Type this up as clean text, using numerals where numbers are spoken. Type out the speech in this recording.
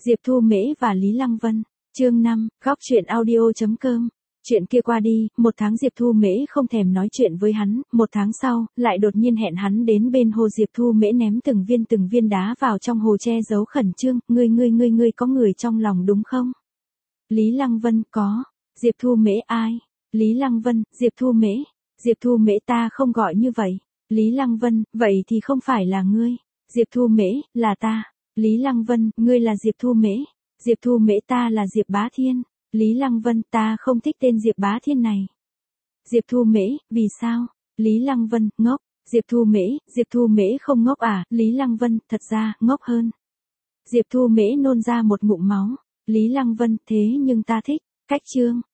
Diệp Thu Mễ và Lý Lăng Vân. Chương 5, góc truyện audio.com. Chuyện kia qua đi, 1 tháng Diệp Thu Mễ không thèm nói chuyện với hắn, 1 tháng sau, lại đột nhiên hẹn hắn đến bên hồ. Diệp Thu Mễ ném từng viên đá vào trong hồ che giấu khẩn trương, ngươi có người trong lòng đúng không? Lý Lăng Vân, có. Diệp Thu Mễ, ai? Lý Lăng Vân, Diệp Thu Mễ. Diệp Thu Mễ, ta không gọi như vậy. Lý Lăng Vân, vậy thì không phải là ngươi. Diệp Thu Mễ, là ta. Lý Lăng Vân, ngươi là Diệp Thu Mễ. Diệp Thu Mễ, ta là Diệp Bá Thiên. Lý Lăng Vân, ta không thích tên Diệp Bá Thiên này. Diệp Thu Mễ, vì sao? Lý Lăng Vân, ngốc. Diệp Thu Mễ không ngốc à? Lý Lăng Vân, thật ra, ngốc hơn. Diệp Thu Mễ nôn ra một ngụm máu. Lý Lăng Vân, thế nhưng ta thích. Cách chương.